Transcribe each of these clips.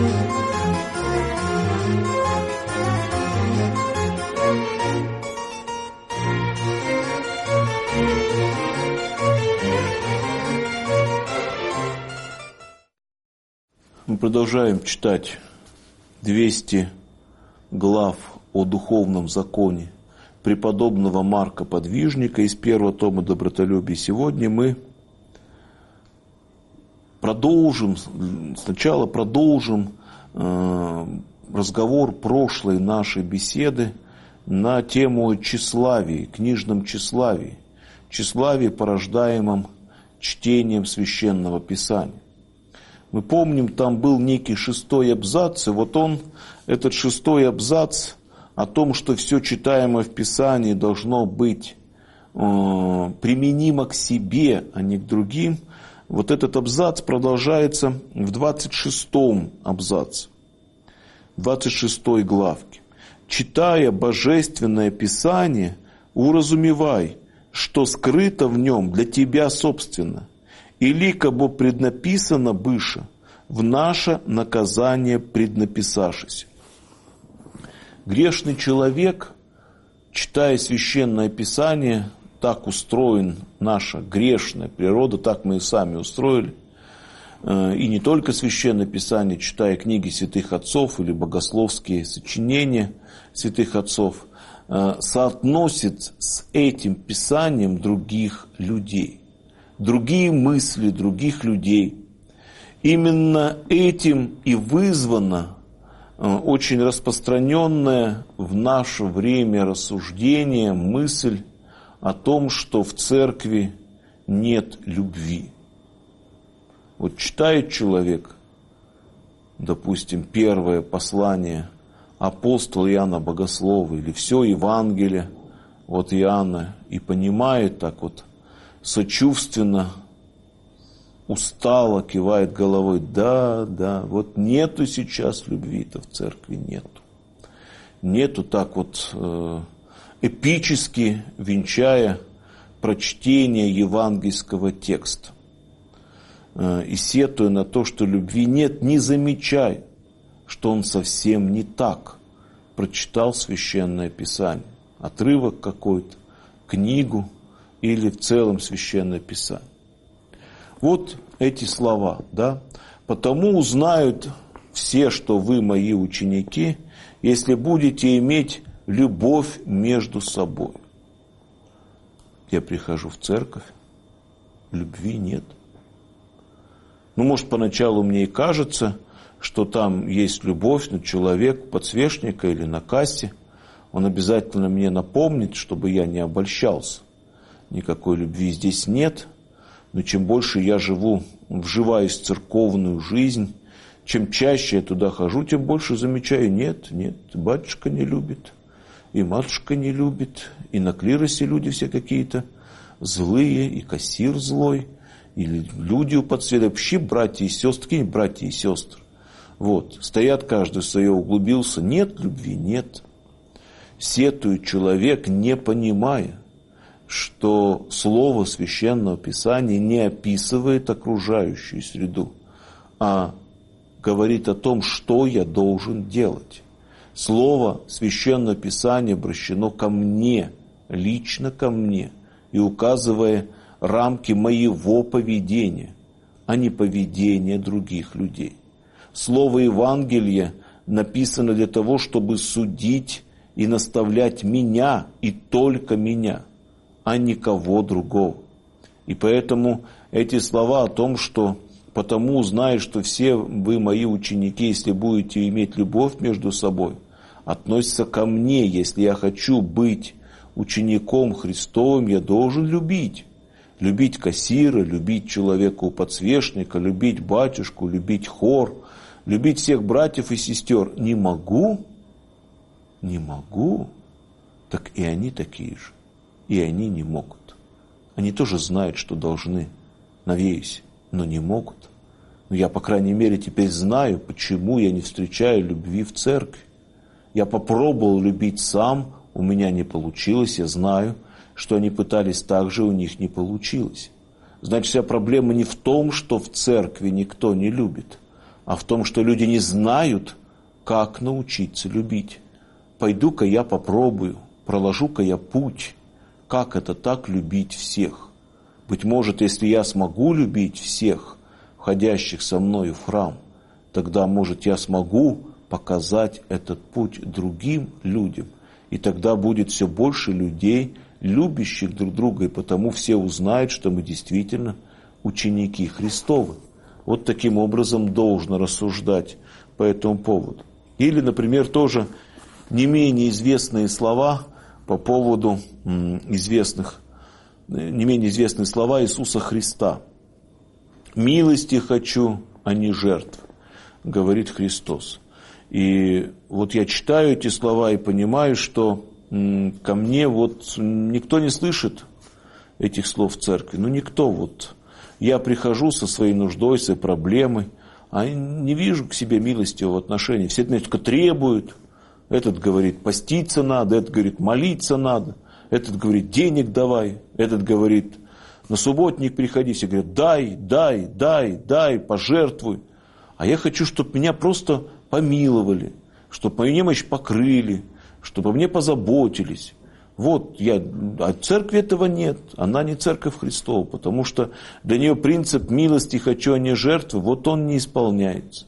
Мы продолжаем читать 200 глав о духовном законе преподобного Марка Подвижника из первого тома «Добротолюбие». Сегодня мы сначала продолжим разговор прошлой нашей беседы на тему тщеславия, книжном тщеславии, порождаемом чтением Священного Писания. Мы помним, там был некий 6-й абзац, и вот этот 6-й абзац о том, что все читаемое в Писании должно быть применимо к себе, а не к другим. Вот этот абзац продолжается в 26-м абзаце, 26-й главке. «Читая Божественное Писание, уразумевай, что скрыто в нем для тебя собственно, и ликобо преднаписано быше, в наше наказание преднаписашися». Грешный человек, читая Священное Писание, так устроен наша грешная природа, так мы и сами устроили, и не только Священное Писание, читая книги святых отцов или богословские сочинения святых отцов, соотносит с этим Писанием других людей, другие мысли других людей. Именно этим и вызвано очень распространенное в наше время рассуждение, мысль о том, что в церкви нет любви. Вот читает человек, допустим, первое послание апостола Иоанна Богослова или все Евангелие от Иоанна и понимает так вот сочувственно, устало кивает головой: да, вот нету сейчас любви-то в церкви, нету. Нету так вот эпически венчая прочтение евангельского текста. И сетуя на то, что любви нет, не замечая, что он совсем не так прочитал Священное Писание. Отрывок какой-то, книгу или в целом Священное Писание. Вот эти слова, да. «Потому узнают все, что вы мои ученики, если будете иметь любовь между собой». Я прихожу в церковь, любви нет. Ну, может, поначалу мне и кажется, что там есть любовь, но человек подсвечника или на кассе, он обязательно мне напомнит, чтобы я не обольщался. Никакой любви здесь нет. Но чем больше я вживаюсь в церковную жизнь, чем чаще я туда хожу, тем больше замечаю: нет, батюшка не любит, и матушка не любит, и на клиросе люди все какие-то злые, и кассир злой, или люди у подсвета, вообще братья и сестры, какие братья и сестры. Вот, стоят, каждый в свое углубился, нет любви, нет. Сетует человек, не понимая, что слово Священного Писания не описывает окружающую среду, а говорит о том, что я должен делать. Слово Священного Писания обращено ко мне, лично ко мне, и указывая рамки моего поведения, а не поведения других людей. Слово Евангелия написано для того, чтобы судить и наставлять меня и только меня, а никого другого. И поэтому эти слова о том, что «потому узнаю, что все вы мои ученики, если будете иметь любовь между собой», относятся ко мне. Если я хочу быть учеником Христовым, я должен любить. Любить кассира, любить человека у подсвечника, любить батюшку, любить хор, любить всех братьев и сестер. Не могу, так и они такие же. И они не могут. Они тоже знают, что должны, надеюсь, но не могут. Но я, по крайней мере, теперь знаю, почему я не встречаю любви в церкви. Я попробовал любить сам, у меня не получилось, я знаю, что они пытались так же, у них не получилось. Значит, вся проблема не в том, что в церкви никто не любит, а в том, что люди не знают, как научиться любить. Пойду-ка я попробую, проложу-ка я путь, как это так любить всех. Быть может, если я смогу любить всех, входящих со мною в храм, тогда, может, я смогу показать этот путь другим людям. И тогда будет все больше людей, любящих друг друга, и потому все узнают, что мы действительно ученики Христовы. Вот таким образом должно рассуждать по этому поводу. Или, например, тоже не менее известные слова по поводу не менее известные слова Иисуса Христа. «Милости хочу, а не жертв», говорит Христос. И вот я читаю эти слова и понимаю, что ко мне вот никто не слышит этих слов в церкви. Ну, никто вот. Я прихожу со своей нуждой, со своей проблемой, а не вижу к себе милостивого отношения. Все это только требуют. Этот говорит, поститься надо, этот говорит, молиться надо, этот говорит, денег давай, этот говорит, на субботник приходи. Все говорят, дай, пожертвуй. А я хочу, чтобы меня просто помиловали, чтобы мою немощь покрыли, чтобы о мне позаботились. Вот, а церкви этого нет, она не церковь Христова, потому что для нее принцип милости хочу, а не жертвы, вот он не исполняется.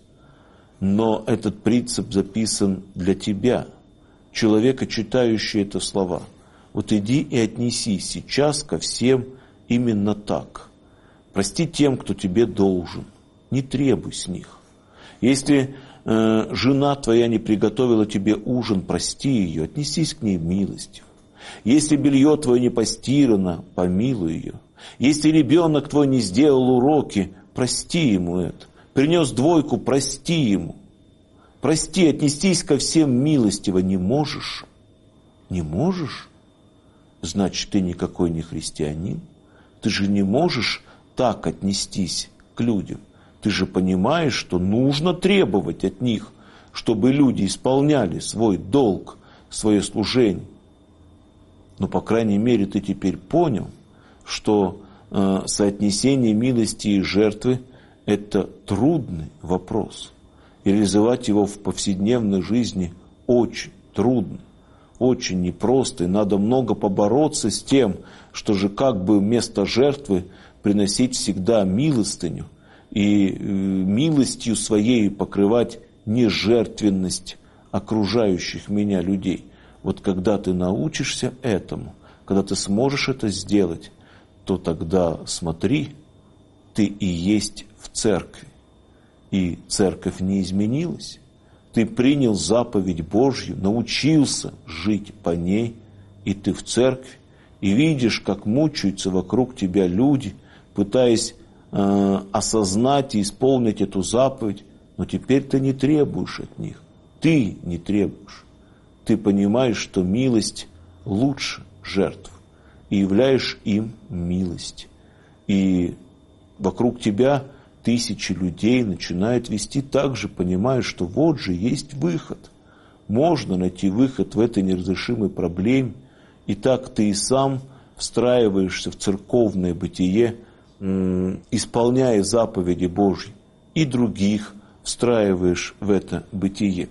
Но этот принцип записан для тебя, человека, читающего это слова. Вот иди и отнесись сейчас ко всем именно так. Прости тем, кто тебе должен, не требуй с них. Если жена твоя не приготовила тебе ужин, прости ее, отнесись к ней милостиво. Если белье твое не постирано, помилуй ее. Если ребенок твой не сделал уроки, прости ему это. Принес двойку, прости ему. Прости, отнестись ко всем милостиво. Не можешь? Не можешь? Значит, ты никакой не христианин. Ты же не можешь так отнестись к людям. Ты же понимаешь, что нужно требовать от них, чтобы люди исполняли свой долг, свое служение. Но, по крайней мере, ты теперь понял, что соотнесение милости и жертвы – это трудный вопрос. И реализовать его в повседневной жизни очень трудно, очень непросто. И надо много побороться с тем, что же как бы вместо жертвы приносить всегда милостыню. И милостью своей покрывать нежертвенность окружающих меня людей. Вот когда ты научишься этому, когда ты сможешь это сделать, то тогда смотри, ты и есть в церкви. И церковь не изменилась. Ты принял заповедь Божью, научился жить по ней, и ты в церкви. И видишь, как мучаются вокруг тебя люди, пытаясь осознать и исполнить эту заповедь, но теперь ты не требуешь от них. Ты не требуешь. Ты понимаешь, что милость лучше жертв, и являешь им милость. И вокруг тебя тысячи людей начинают вести так же, понимая, что вот же есть выход. Можно найти выход в этой неразрешимой проблеме. И так ты и сам встраиваешься в церковное бытие, исполняя заповеди Божьи, и других встраиваешь в это бытие.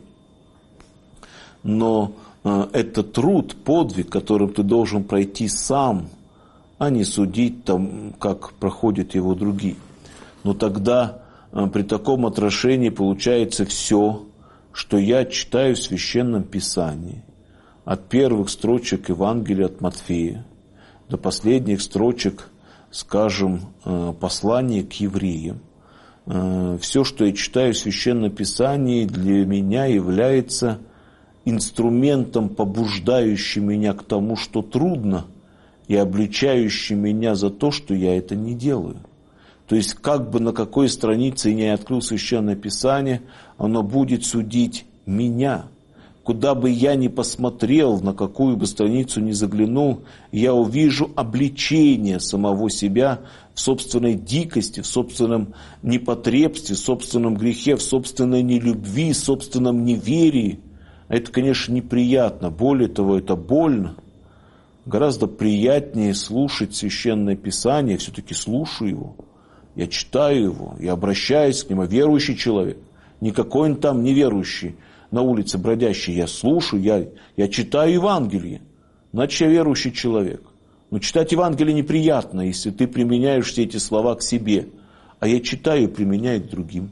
Но это труд, подвиг, которым ты должен пройти сам, а не судить там, как проходят его другие. Но тогда при таком отрошении получается все, что я читаю в Священном Писании, от первых строчек Евангелия от Матфея до последних строчек, скажем, послания к евреям. Все, что я читаю в Священном Писании, для меня является инструментом, побуждающим меня к тому, что трудно, и обличающим меня за то, что я это не делаю. То есть, как бы на какой странице я не открыл Священное Писание, оно будет судить меня. Куда бы я ни посмотрел, на какую бы страницу ни заглянул, я увижу обличение самого себя в собственной дикости, в собственном непотребстве, в собственном грехе, в собственной нелюбви, в собственном неверии. Это, конечно, неприятно. Более того, это больно. Гораздо приятнее слушать Священное Писание. Я все-таки слушаю его. Я читаю его. Я обращаюсь к нему. Верующий человек. не какой-нибудь там неверующий на улице бродящий. Я слушаю, я читаю Евангелие. Значит, я верующий человек. Но читать Евангелие неприятно, если ты применяешь все эти слова к себе. А я читаю и применяю к другим.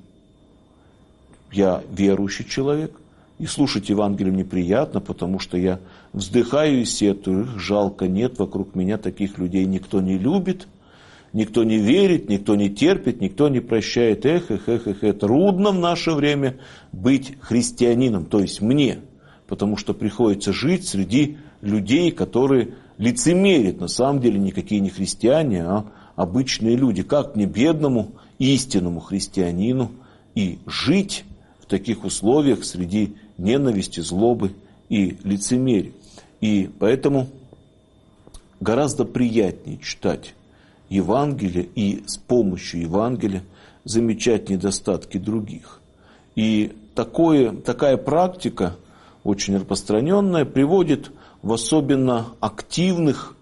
Я верующий человек. И слушать Евангелие неприятно, потому что я вздыхаю и сетую. Их жалко, нет вокруг меня таких людей. Никто не любит, никто не верит, никто не терпит, никто не прощает. Эх, трудно в наше время быть христианином, то есть мне. Потому что приходится жить среди людей, которые лицемерят. На самом деле никакие не христиане, а обычные люди. Как мне, бедному, истинному христианину, и жить в таких условиях среди ненависти, злобы и лицемерия. И поэтому гораздо приятнее читать Евангелие и с помощью Евангелия замечать недостатки других. И такая практика, очень распространенная, приводит в особенно активных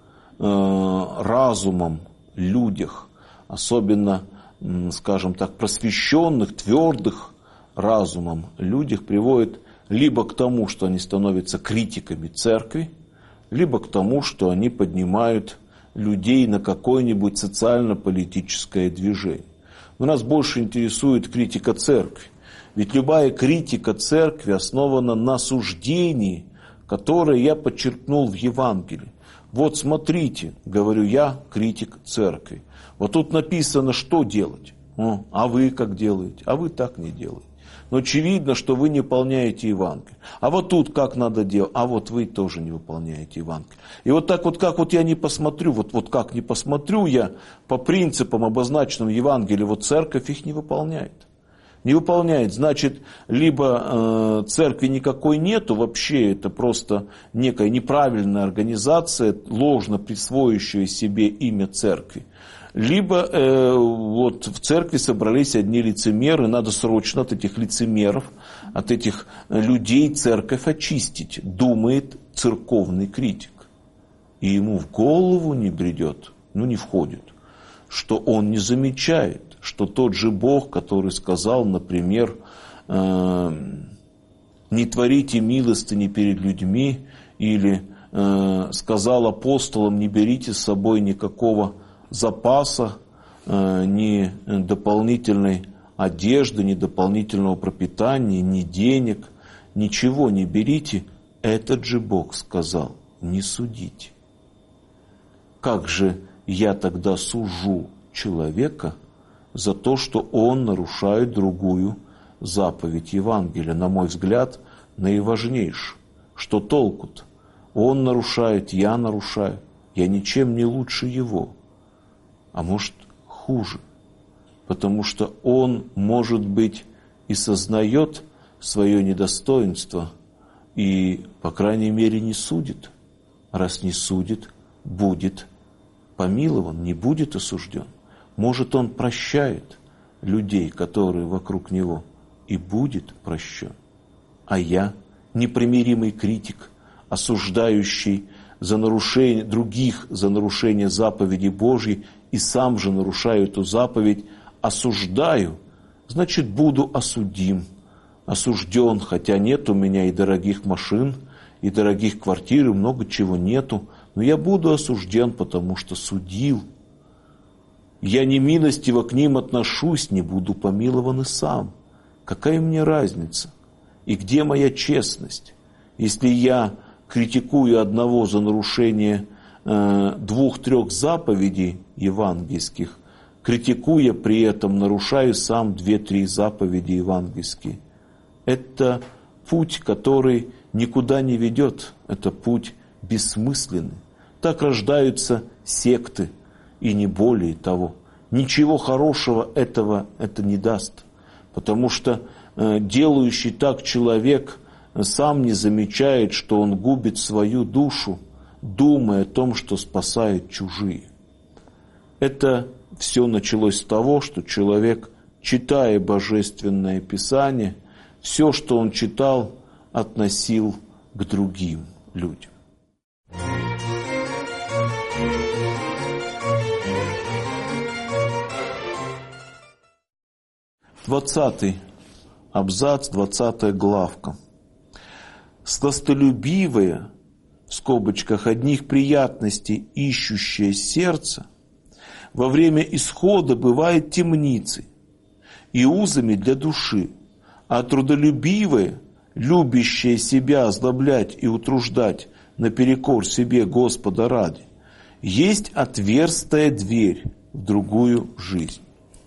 разумом людях, особенно, скажем так, просвещенных, твердых разумом людях, приводит либо к тому, что они становятся критиками церкви, либо к тому, что они поднимают людей на какое-нибудь социально-политическое движение. Но нас больше интересует критика церкви. Ведь любая критика церкви основана на суждении, которое я подчеркнул в Евангелии. Вот смотрите, говорю я, критик церкви. Вот тут написано, что делать. А вы как делаете? А вы так не делаете. Но очевидно, что вы не выполняете Евангелие. А вот тут как надо делать? А вот вы тоже не выполняете Евангелие. И вот так вот, как вот я не посмотрю, вот как не посмотрю я по принципам, обозначенным в Евангелии, вот церковь их не выполняет. Не выполняет, значит, либо церкви никакой нету, вообще это просто некая неправильная организация, ложно присвоивающая себе имя церкви. Либо вот в церкви собрались одни лицемеры, надо срочно от этих лицемеров, от этих людей церковь очистить, думает церковный критик. И ему в голову не бредет, не входит, что он не замечает, что тот же Бог, который сказал, например, не творите милостыни перед людьми, или сказал апостолам, не берите с собой никакого запаса, ни дополнительной одежды, ни дополнительного пропитания, ни денег, ничего не берите. Этот же Бог сказал, не судите. Как же я тогда сужу человека за то, что он нарушает другую заповедь Евангелия? На мой взгляд, наиважнейшую. Что толку-то? Он нарушает, я нарушаю. Я ничем не лучше его. А может, хуже. Потому что он, может быть, и сознает свое недостоинство, и, по крайней мере, не судит. Раз не судит, будет помилован, не будет осужден. Может, он прощает людей, которые вокруг него, и будет прощен. А я, непримиримый критик, осуждающий за нарушение других, за нарушение заповеди Божьей, и сам же нарушаю эту заповедь, осуждаю, значит, буду осудим, осужден, хотя нет у меня и дорогих машин, и дорогих квартир, и много чего нету, но я буду осужден, потому что судил. Я немилостиво к ним отношусь, не буду помилован и сам. Какая мне разница? И где моя честность? Если я критикую одного за нарушение 2-3 заповедей евангельских, критикуя при этом, нарушаю сам 2-3 заповеди евангельские. Это путь, который никуда не ведет, это путь бессмысленный. Так рождаются секты, и не более того. Ничего хорошего это не даст, потому что делающий так человек сам не замечает, что он губит свою душу, думая о том, что спасает чужие. Это все началось с того, что человек, читая Божественное Писание, все, что он читал, относил к другим людям. 20 абзац, 20 главка. Сластолюбивое, в скобочках, одних приятностей ищущее сердце, во время исхода бывает темницей и узами для души, а трудолюбивое, любящее себя озлоблять и утруждать наперекор себе Господа ради, есть отверстая дверь в другую жизнь.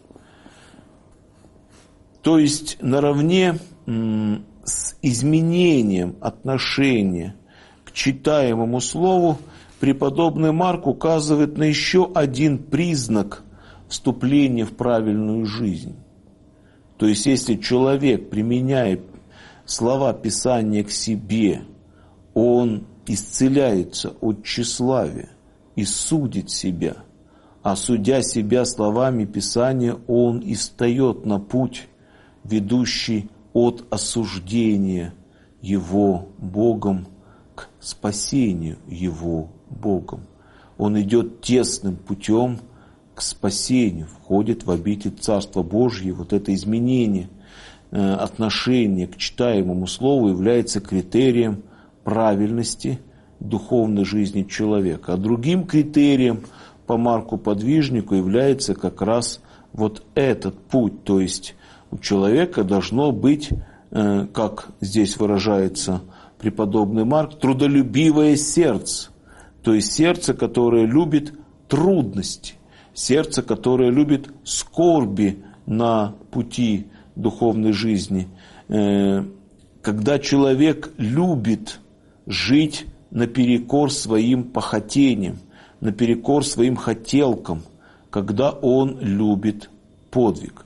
То есть наравне с изменением отношения к читаемому слову преподобный Марк указывает на еще один признак вступления в правильную жизнь. То есть если человек применяет слова Писания к себе, он исцеляется от тщеславия и судит себя, а судя себя словами Писания, он и встает на путь, ведущий от осуждения его Богом к спасению его Богом. Он идет тесным путем к спасению, входит в обитель Царства Божьего. Вот это изменение отношения к читаемому слову является критерием правильности духовной жизни человека. А другим критерием по Марку Подвижнику является как раз вот этот путь, то есть у человека должно быть, как здесь выражается преподобный Марк, трудолюбивое сердце. То есть сердце, которое любит трудности, сердце, которое любит скорби на пути духовной жизни. Когда человек любит жить наперекор своим похотениям, наперекор своим хотелкам, когда он любит подвиг.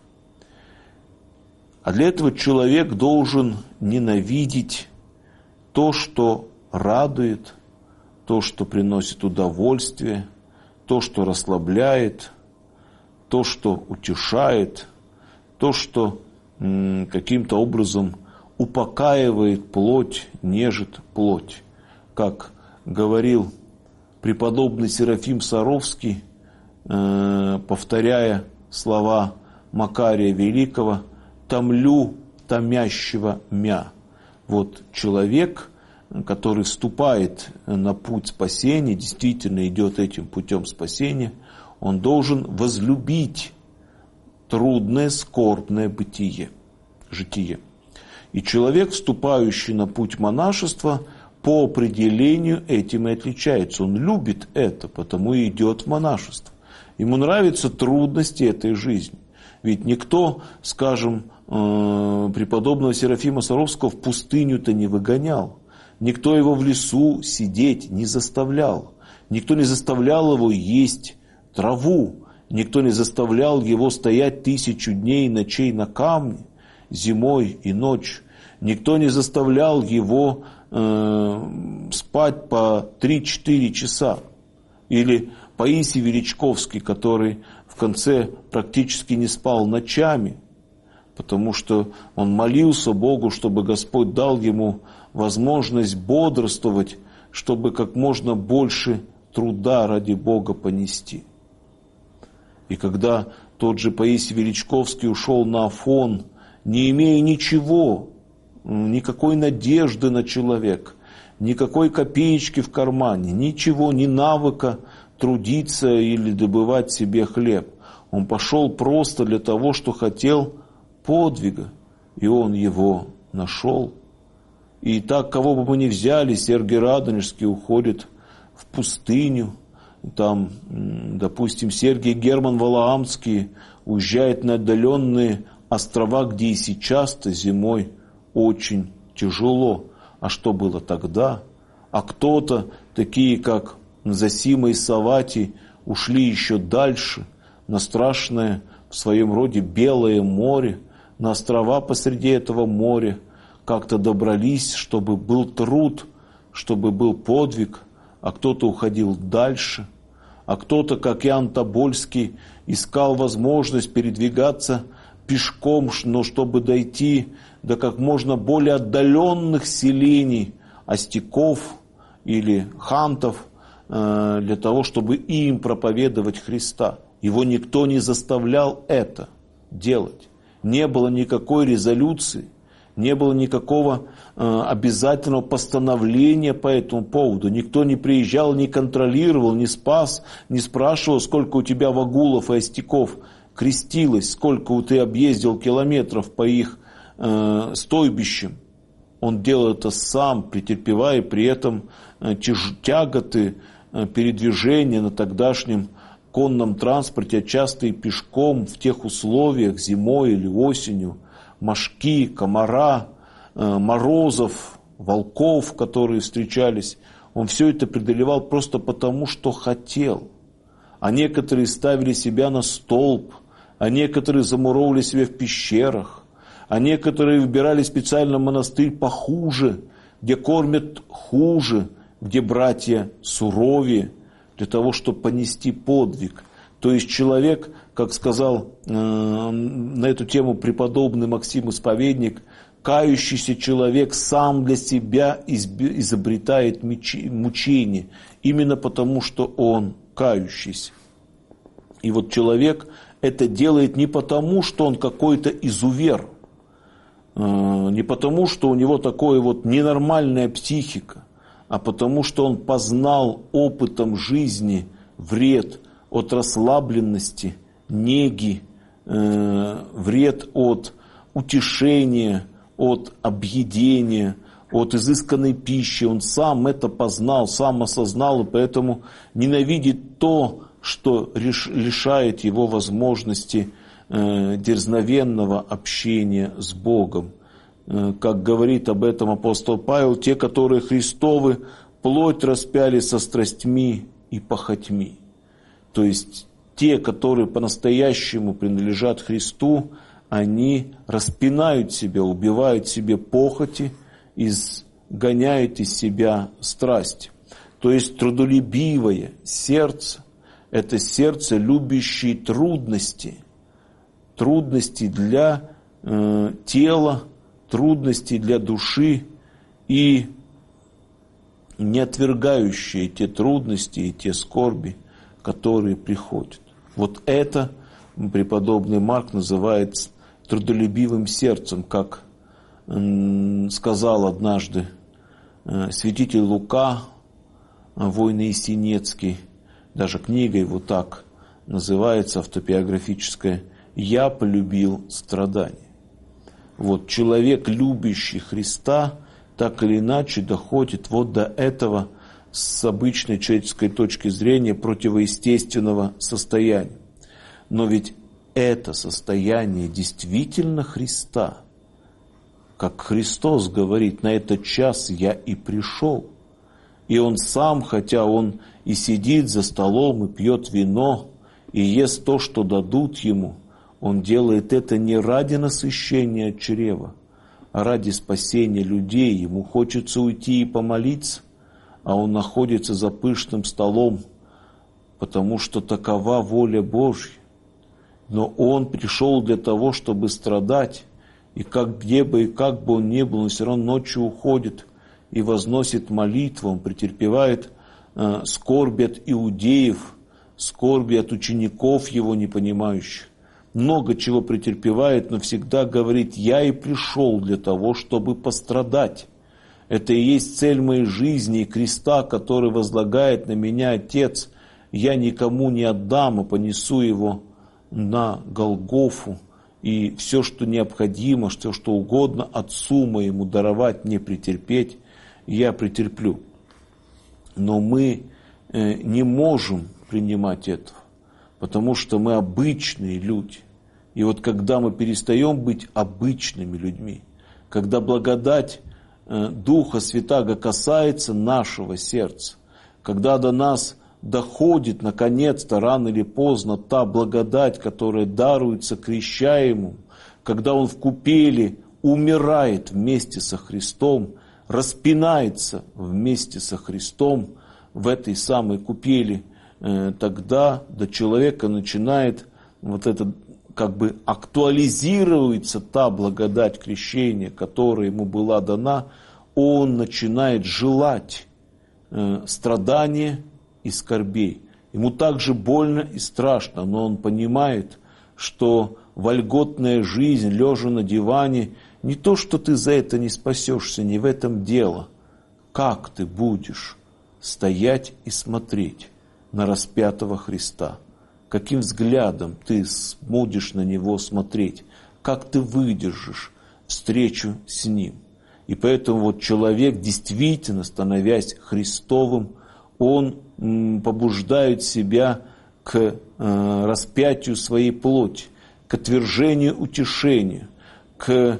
А для этого человек должен ненавидеть то, что радует, то, что приносит удовольствие, то, что расслабляет, то, что утешает, то, что каким-то образом упокаивает плоть, нежит плоть. Как говорил преподобный Серафим Саровский, повторяя слова Макария Великого: «Томлю томящего мя». Вот человек, который вступает на путь спасения, действительно идет этим путем спасения, он должен возлюбить трудное, скорбное житие. И человек, вступающий на путь монашества, по определению этим и отличается. Он любит это, потому и идет в монашество. Ему нравятся трудности этой жизни. Ведь никто, скажем, преподобного Серафима Саровского в пустыню-то не выгонял. Никто его в лесу сидеть не заставлял. Никто не заставлял его есть траву. Никто не заставлял его стоять 1000 дней и ночей на камне, зимой и ночью. Никто не заставлял его спать по 3-4 часа. Или Паисий Величковский, который в конце практически не спал ночами, потому что он молился Богу, чтобы Господь дал ему возможность бодрствовать, чтобы как можно больше труда ради Бога понести. И когда тот же Паисий Величковский ушел на Афон, не имея ничего, никакой надежды на человека, никакой копеечки в кармане, ничего, ни навыка трудиться или добывать себе хлеб. Он пошел просто для того, что хотел подвига, и он его нашел. И так, кого бы мы ни взяли, Сергий Радонежский уходит в пустыню, там, допустим, Сергий Герман Валаамский уезжает на отдаленные острова, где и сейчас-то зимой очень тяжело. А что было тогда? А кто-то, такие как Зосима и Саватий, ушли еще дальше, на страшное в своем роде Белое море, на острова посреди этого моря, как-то добрались, чтобы был труд, чтобы был подвиг, а кто-то уходил дальше, а кто-то, как Иоанн Тобольский, искал возможность передвигаться пешком, но чтобы дойти до как можно более отдаленных селений, остяков или хантов, для того, чтобы им проповедовать Христа. Его никто не заставлял это делать. не было никакой резолюции, не было никакого обязательного постановления по этому поводу. Никто не приезжал, не контролировал, не спас, не спрашивал, сколько у тебя вагулов и остяков крестилось, сколько ты объездил километров по их стойбищам. Он делал это сам, претерпевая при этом тяготы передвижения на тогдашнем конном транспорте, а часто и пешком в тех условиях, зимой или осенью, мошки, комара, морозов, волков, которые встречались. Он все это преодолевал просто потому, что хотел. А некоторые ставили себя на столб, а некоторые замуровывали себя в пещерах, а некоторые выбирали специально монастырь похуже, где кормят хуже, где братья суровее, для того, чтобы понести подвиг. То есть человек, как сказал на эту тему преподобный Максим Исповедник, кающийся человек сам для себя изобретает мучение, именно потому, что он кающийся. И вот человек это делает не потому, что он какой-то изувер, не потому, что у него такая вот ненормальная психика, а потому, что он познал опытом жизни вред от расслабленности, неги, вред от утешения, от объедения, от изысканной пищи. Он сам это познал, сам осознал, и поэтому ненавидит то, что лишает его возможности дерзновенного общения с Богом. Как говорит об этом апостол Павел, те, которые Христовы, плоть распяли со страстьми и похотьми. То есть те, которые по-настоящему принадлежат Христу, они распинают себя, убивают себе похоти, изгоняют из себя страсть. То есть трудолюбивое сердце – это сердце, любящее трудности. Трудности для тела, трудности для души и не отвергающие те трудности и те скорби, которые приходят. Вот это преподобный Марк называет трудолюбивым сердцем, как сказал однажды святитель Лука, воин Иесенецкий, даже книга его так называется, автобиографическая, «Я полюбил страдания». Вот человек, любящий Христа, так или иначе доходит вот до этого с обычной человеческой точки зрения противоестественного состояния. Но ведь это состояние действительно Христа. Как Христос говорит, на этот час я и пришел. И Он сам, хотя Он и сидит за столом, и пьет вино, и ест то, что дадут Ему, Он делает это не ради насыщения чрева, а ради спасения людей. Ему хочется уйти и помолиться, а Он находится за пышным столом, потому что такова воля Божья. Но Он пришел для того, чтобы страдать, и где бы и как бы Он ни был, Он все равно ночью уходит и возносит молитву, Он претерпевает скорби от иудеев, скорби от учеников Его непонимающих. Много чего претерпевает, но всегда говорит: «Я и пришел для того, чтобы пострадать». Это и есть цель моей жизни и креста, который возлагает на меня Отец. Я никому не отдам, а понесу его на Голгофу. И все, что необходимо, все, что угодно Отцу моему даровать, мне претерпеть, я претерплю. Но мы не можем принимать этого, потому что мы обычные люди. И вот когда мы перестаем быть обычными людьми, когда благодать Духа Святаго касается нашего сердца, когда до нас доходит, наконец-то, рано или поздно, та благодать, которая даруется крещаемому, когда он в купели умирает вместе со Христом, распинается вместе со Христом в этой самой купели, тогда до человека начинает вот это, как бы актуализируется та благодать крещения, которая ему была дана, он начинает желать страдания и скорбей. Ему также больно и страшно, но он понимает, что вольготная жизнь, лежа на диване, не то, что ты за это не спасешься, не в этом дело. Как ты будешь стоять и смотреть на распятого Христа? Каким взглядом ты будешь на Него смотреть? Как ты выдержишь встречу с Ним? И поэтому вот человек, действительно становясь Христовым, он побуждает себя к распятию своей плоти, к отвержению утешения, к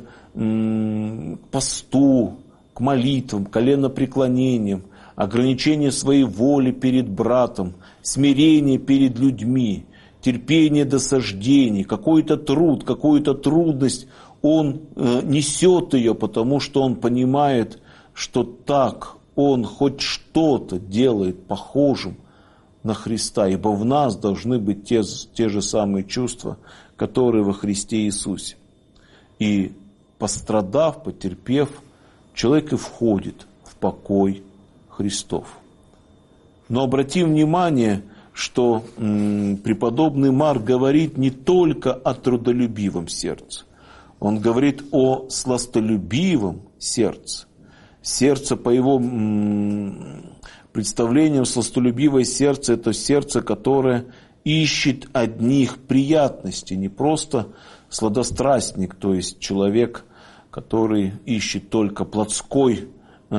посту, к молитвам, коленопреклонениям, ограничение своей воли перед братом, смирение перед людьми, терпение досаждений, какой-то труд, какую-то трудность, он несет ее, потому что он понимает, что так он хоть что-то делает похожим на Христа, ибо в нас должны быть те же самые чувства, которые во Христе Иисусе. И пострадав, потерпев, человек и входит в покой Христов. Но обратим внимание, что преподобный Марк говорит не только о трудолюбивом сердце. Он говорит о сластолюбивом сердце. Сердце, по его представлениям, сластолюбивое сердце – это сердце, которое ищет одних приятностей, не просто сладострастник, то есть человек, который ищет только плотской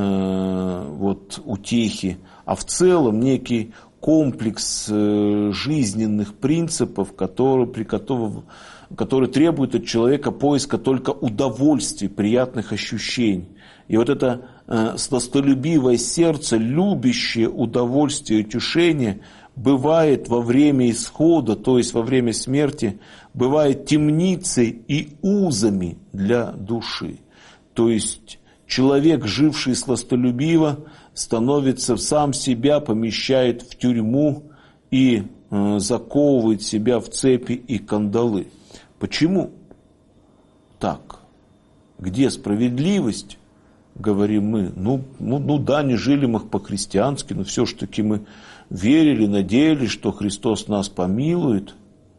утехи, а в целом некий комплекс жизненных принципов, который требует от человека поиска только удовольствий, приятных ощущений. И вот это сластолюбивое сердце, любящее удовольствие и утешение, бывает во время исхода, то есть во время смерти, бывает темницей и узами для души. То есть человек, живший сластолюбиво, становится сам себя, помещает в тюрьму и заковывает себя в цепи и кандалы. Почему так? Где справедливость? Говорим мы. Да, не жили мы по-христиански, но все-таки мы верили, надеялись, что Христос нас помилует.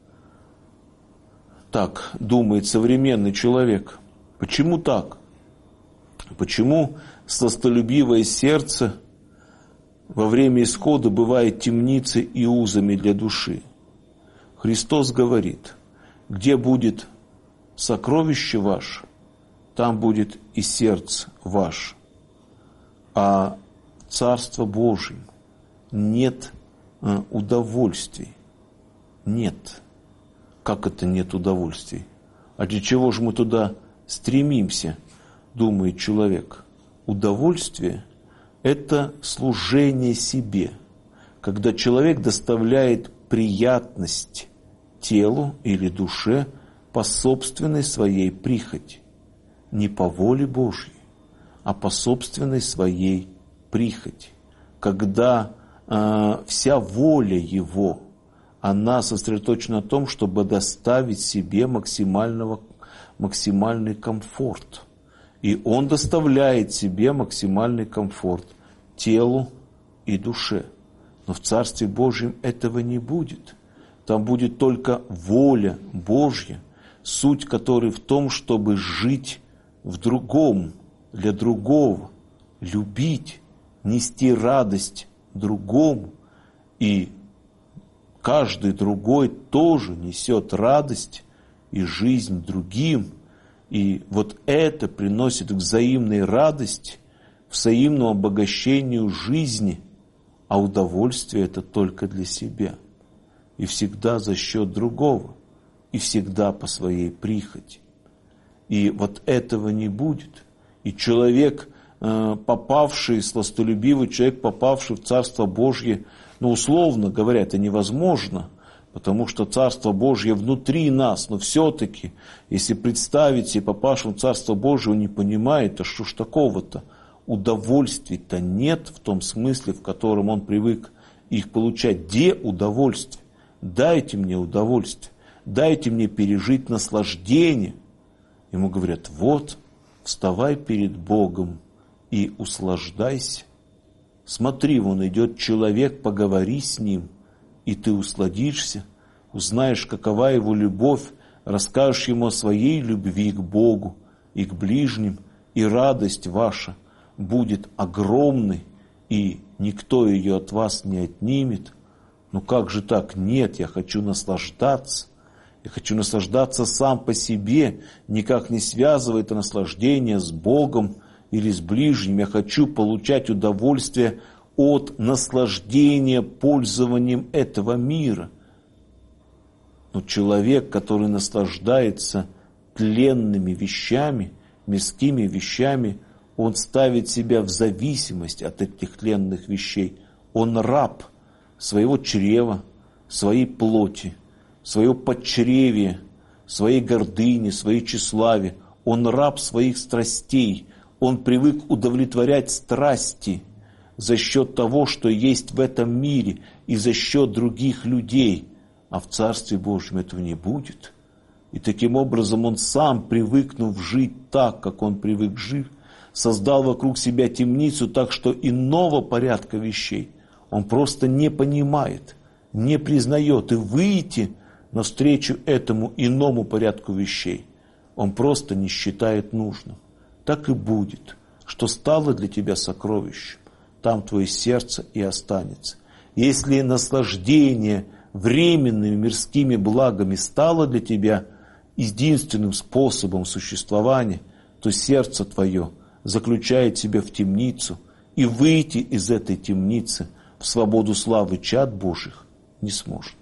Так думает современный человек. Почему так? Почему сластолюбивое сердце во время исхода бывает темницей и узами для души? Христос говорит: где будет сокровище ваше, там будет и сердце ваше. А в Царство Божьем нет удовольствий. Нет. Как это нет удовольствий? А для чего же мы туда стремимся, думает человек? Удовольствие – это служение себе. Когда человек доставляет приятность телу или душе по собственной своей прихоти. Не по воле Божьей, а по собственной своей прихоти. Когда вся воля его, она сосредоточена на том, чтобы доставить себе максимальный комфорт. И он доставляет себе максимальный комфорт телу и душе. Но в Царстве Божьем этого не будет. Там будет только воля Божья, суть которой в том, чтобы жить в другом, для другого, любить, нести радость другому. И каждый другой тоже несет радость и жизнь другим. И вот это приносит взаимной радость, взаимному обогащению жизни, а удовольствие это только для себя. И всегда за счет другого, и всегда по своей прихоти. И вот этого не будет. И человек, попавший, сластолюбивый человек, попавший в Царство Божье, условно говоря, это невозможно, потому что Царство Божье внутри нас, но все-таки, если представить себе попавшим в Царство Божье, он не понимает, а что ж такого-то? Удовольствий-то нет в том смысле, в котором он привык их получать. Где удовольствие? Дайте мне удовольствие, дайте мне пережить наслаждение. Ему говорят: вот, вставай перед Богом и услаждайся. Смотри, вон идет человек, поговори с ним, и ты усладишься, узнаешь, какова его любовь расскажешь ему о своей любви к Богу и к ближним, и радость ваша будет огромной, и никто ее от вас не отнимет. Ну как же так? Нет, я хочу наслаждаться. Я хочу наслаждаться сам по себе, никак не связывая это наслаждение с Богом или с ближним. Я хочу получать удовольствие от наслаждения пользованием этого мира. Но человек, который наслаждается тленными вещами, мирскими вещами, он ставит себя в зависимость от этих тленных вещей. Он раб своего чрева, своей плоти, своего подчревия, своей гордыни, своей тщеславия. Он раб своих страстей. Он привык удовлетворять страсти за счет того, что есть в этом мире, и за счет других людей. А в Царстве Божьем этого не будет. И таким образом он сам, привыкнув жить так, как он привык жить, создал вокруг себя темницу, так что иного порядка вещей он просто не понимает, не признает. И выйти навстречу этому иному порядку вещей он просто не считает нужным. Так и будет, что стало для тебя сокровищем, там твое сердце и останется. Если наслаждение временными мирскими благами стало для тебя единственным способом существования, то сердце твое заключает себя в темницу, и выйти из этой темницы в свободу славы чад Божьих не сможет.